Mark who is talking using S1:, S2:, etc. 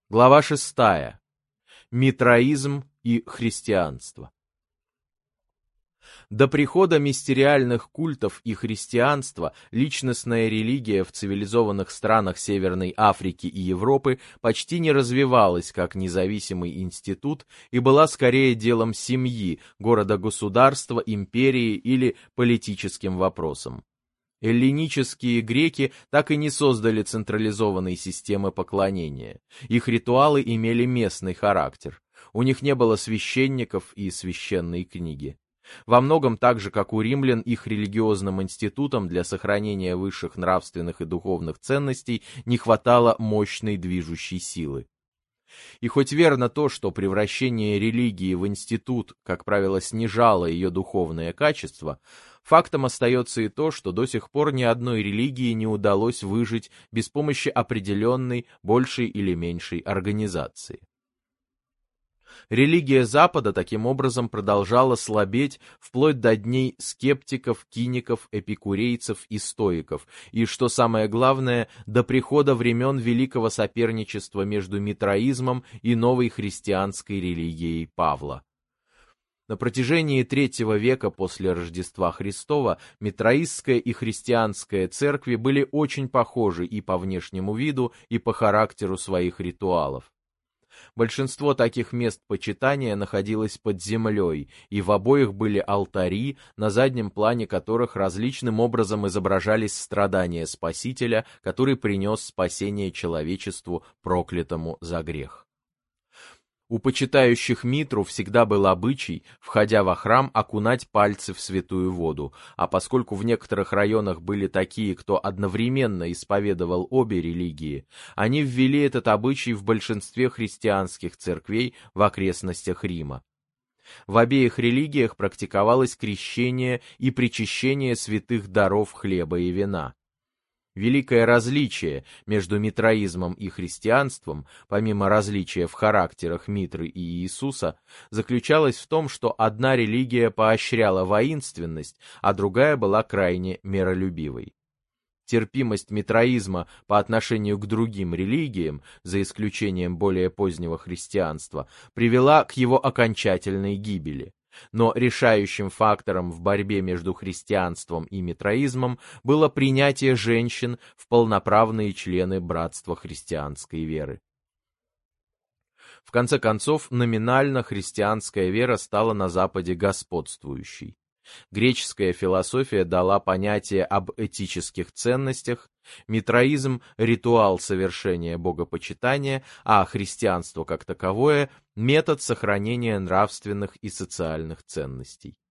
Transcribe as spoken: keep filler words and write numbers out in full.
S1: Глава шестая. Митраизм и христианство. До прихода мистериальных культов и христианства личностная религия в цивилизованных странах Северной Африки и Европы почти не развивалась как независимый институт и была скорее делом семьи, города-государства, империи или политическим вопросом. Эллинические греки так и не создали централизованной системы поклонения. Их ритуалы имели местный характер. У них не было священников и священной книги. Во многом так же, как у римлян, их религиозным институтам для сохранения высших нравственных и духовных ценностей не хватало мощной движущей силы. И хоть верно то, что превращение религии в институт, как правило, снижало ее духовное качество, фактом остается и то, что до сих пор ни одной религии не удалось выжить без помощи определенной, большей или меньшей организации. Религия Запада таким образом продолжала слабеть вплоть до дней скептиков, киников, эпикурейцев и стоиков, и, что самое главное, до прихода времен великого соперничества между митраизмом и новой христианской религией Павла. На протяжении третьего века после Рождества Христова митраистская и христианская церкви были очень похожи и по внешнему виду, и по характеру своих ритуалов. Большинство таких мест почитания находилось под землей, и в обоих были алтари, на заднем плане которых различным образом изображались страдания Спасителя, который принес спасение человечеству, проклятому за грех. У почитающих Митру всегда был обычай, входя во храм, окунать пальцы в святую воду, а поскольку в некоторых районах были такие, кто одновременно исповедовал обе религии, они ввели этот обычай в большинстве христианских церквей в окрестностях Рима. В обеих религиях практиковалось крещение и причащение святых даров хлеба и вина. Великое различие между митраизмом и христианством, помимо различия в характерах Митры и Иисуса, заключалось в том, что одна религия поощряла воинственность, а другая была крайне миролюбивой. Терпимость митраизма по отношению к другим религиям, за исключением более позднего христианства, привела к его окончательной гибели. Но решающим фактором в борьбе между христианством и митраизмом было принятие женщин в полноправные члены братства христианской веры. В конце концов, номинально христианская вера стала на Западе господствующей. Греческая философия дала понятие об этических ценностях, митраизм – ритуал совершения богопочитания, а христианство как таковое – метод сохранения нравственных и социальных ценностей.